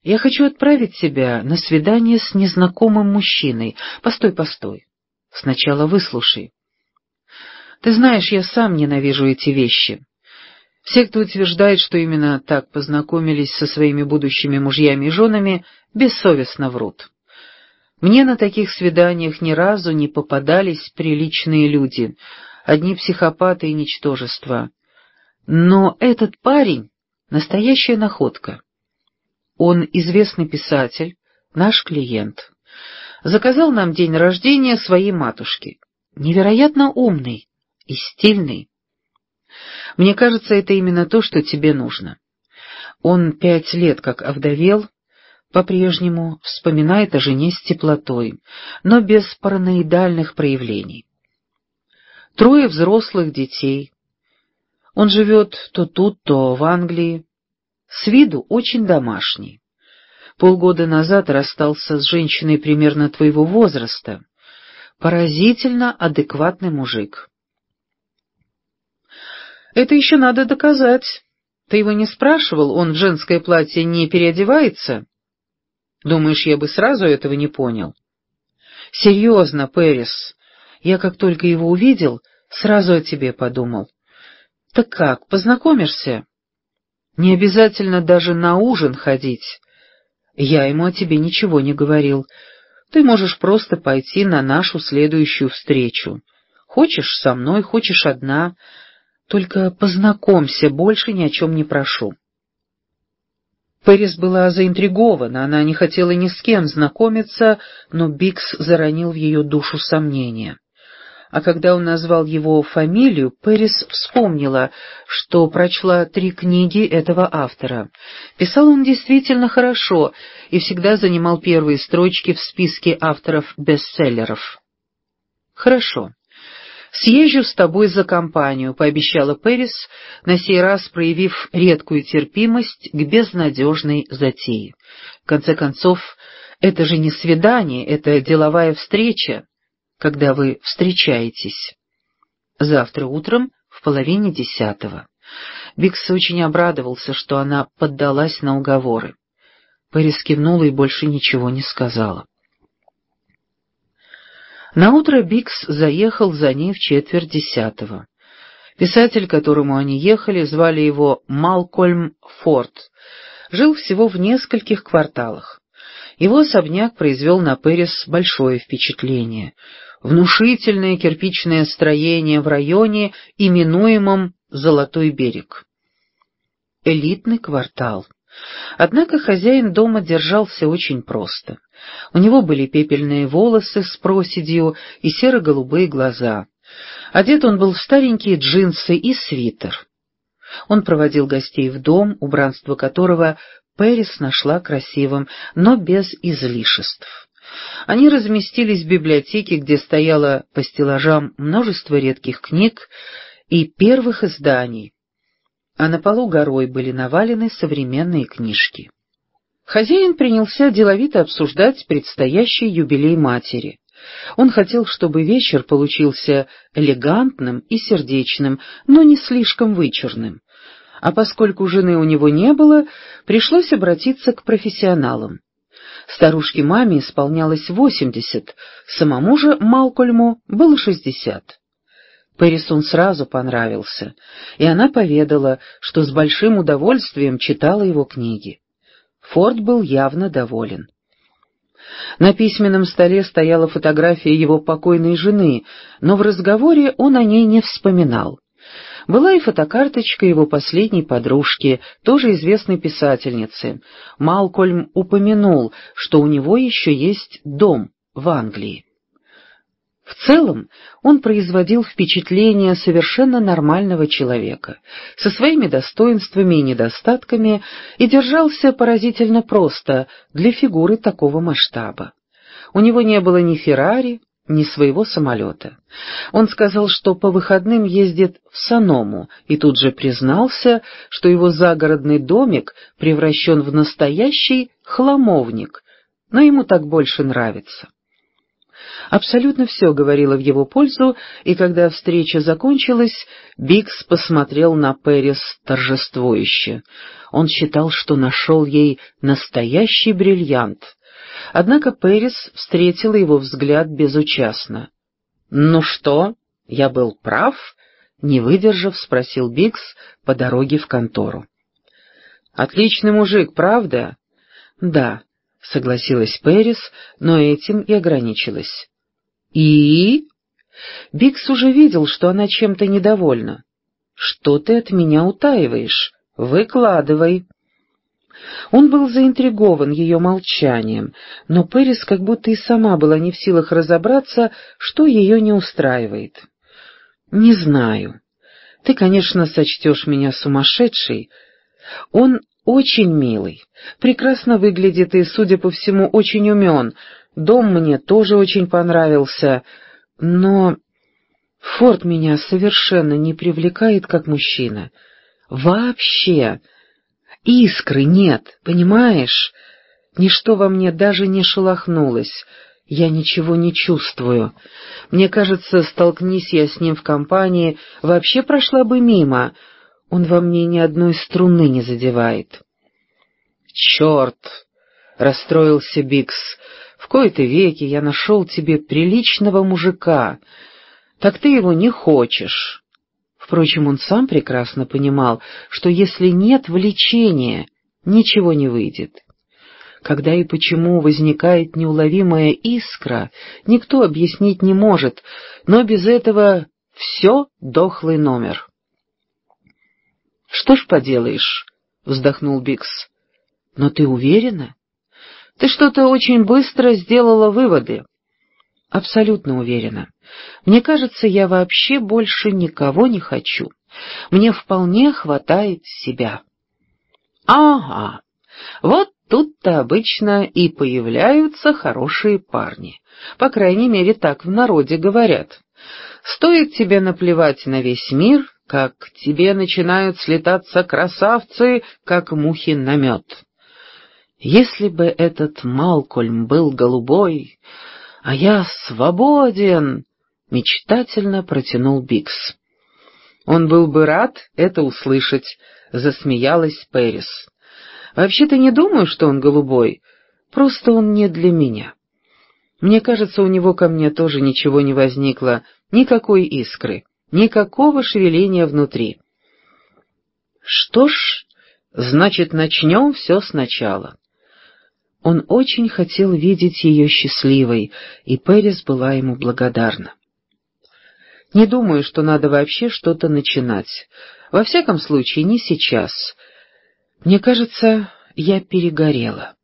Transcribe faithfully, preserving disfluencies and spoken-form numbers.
Я хочу отправить тебя на свидание с незнакомым мужчиной. Постой, постой. Сначала выслушай. Ты знаешь, я сам ненавижу эти вещи. Все, кто утверждает, что именно так познакомились со своими будущими мужьями и женами, бессовестно врут. Мне на таких свиданиях ни разу не попадались приличные люди, одни психопаты и ничтожества. Но этот парень — настоящая находка. Он известный писатель, наш клиент. Заказал нам день рождения своей матушки. Невероятно умный и стильный. Мне кажется, это именно то, что тебе нужно. Он пять лет как овдовел, по-прежнему вспоминает о жене с теплотой, но без параноидальных проявлений. Трое взрослых детей. Он живет то тут, то в Англии. С виду очень домашний. Полгода назад расстался с женщиной примерно твоего возраста. Поразительно адекватный мужик. Это еще надо доказать. Ты его не спрашивал, он в женское платье не переодевается? Думаешь, я бы сразу этого не понял? Серьезно, Пэрис, я как только его увидел, сразу о тебе подумал. Так как, познакомишься? Не обязательно даже на ужин ходить. Я ему о тебе ничего не говорил. Ты можешь просто пойти на нашу следующую встречу. Хочешь со мной, хочешь одна. Только познакомься, больше ни о чем не прошу. Пэрис была заинтригована, она не хотела ни с кем знакомиться, но Бикс заронил в ее душу сомнения. А когда он назвал его фамилию, Пэрис вспомнила, что прочла три книги этого автора. Писал он действительно хорошо и всегда занимал первые строчки в списке авторов-бестселлеров. «Хорошо. Съезжу с тобой за компанию», — пообещала Пэрис, на сей раз проявив редкую терпимость к безнадежной затее. В конце концов, это же не свидание, это деловая встреча, когда вы встречаетесь. Завтра утром в половине десятого. Бикс очень обрадовался, что она поддалась на уговоры. Пэрис кивнула и больше ничего не сказала. Наутро Бикс заехал за ней в четверть десятого. Писатель, к которому они ехали, звали его Малкольм Форд, жил всего в нескольких кварталах. Его особняк произвел на Пэрис большое впечатление. Внушительное кирпичное строение в районе, именуемом «Золотой берег». Элитный квартал. Однако хозяин дома держался очень просто. У него были пепельные волосы с проседью и серо-голубые глаза. Одет он был в старенькие джинсы и свитер. Он проводил гостей в дом, убранство которого Пэрис нашла красивым, но без излишеств. Они разместились в библиотеке, где стояло по стеллажам множество редких книг и первых изданий, а на полу горой были навалены современные книжки. Хозяин принялся деловито обсуждать предстоящий юбилей матери. Он хотел, чтобы вечер получился элегантным и сердечным, но не слишком вычурным. А поскольку жены у него не было, пришлось обратиться к профессионалам. Старушке-маме исполнялось восемьдесят, самому же Малкольму было шестьдесят. Пэрис он сразу понравился, и она поведала, что с большим удовольствием читала его книги. Форд был явно доволен. На письменном столе стояла фотография его покойной жены, но в разговоре он о ней не вспоминал. Была и фотокарточка его последней подружки, тоже известной писательницы. Малкольм упомянул, что у него еще есть дом в Англии. В целом он производил впечатление совершенно нормального человека, со своими достоинствами и недостатками, и держался поразительно просто для фигуры такого масштаба. У него не было ни Феррари, ни своего самолета. Он сказал, что по выходным ездит в Саному, и тут же признался, что его загородный домик превращен в настоящий хламовник, но ему так больше нравится. Абсолютно все говорило в его пользу, и когда встреча закончилась, Биггс посмотрел на Пэрис торжествующе. Он считал, что нашел ей настоящий бриллиант. Однако Пэрис встретила его взгляд безучастно. «Ну что, я был прав?» — не выдержав, спросил Биггс по дороге в контору. «Отличный мужик, правда?» «Да», — согласилась Пэрис, но этим и ограничилась. «И?» Биггс уже видел, что она чем-то недовольна. «Что ты от меня утаиваешь? Выкладывай». Он был заинтригован ее молчанием, но Пэрис как будто и сама была не в силах разобраться, что ее не устраивает. «Не знаю. Ты, конечно, сочтешь меня сумасшедшей. Он очень милый, прекрасно выглядит и, судя по всему, очень умен. Дом мне тоже очень понравился, но Форд меня совершенно не привлекает как мужчина. Вообще. Искры нет, понимаешь? Ничто во мне даже не шелохнулось. Я ничего не чувствую. Мне кажется, столкнись я с ним в компании, вообще прошла бы мимо. Он во мне ни одной струны не задевает». «Черт!» — расстроился Биггс. «В кои-то веки я нашел тебе приличного мужика. Так ты его не хочешь». Впрочем, он сам прекрасно понимал, что если нет влечения, ничего не выйдет. Когда и почему возникает неуловимая искра, никто объяснить не может, но без этого все дохлый номер. «Что ж поделаешь?» — вздохнул Биггс. «Но ты уверена? Ты что-то очень быстро сделала выводы». «Абсолютно уверена. Мне кажется, я вообще больше никого не хочу. Мне вполне хватает себя». «Ага, вот тут-то обычно и появляются хорошие парни. По крайней мере, так в народе говорят. Стоит тебе наплевать на весь мир, как к тебе начинают слетаться красавцы, как мухи на мед. Если бы этот Малкольм был голубой, а я свободен», — мечтательно протянул Биггс. «Он был бы рад это услышать», — засмеялась Пэрис. «Вообще-то не думаю, что он голубой, просто он не для меня. Мне кажется, у него ко мне тоже ничего не возникло, никакой искры, никакого шевеления внутри». «Что ж, значит, начнем все сначала». Он очень хотел видеть ее счастливой, и Пэрис была ему благодарна. «Не думаю, что надо вообще что-то начинать. Во всяком случае, не сейчас. Мне кажется, я перегорела».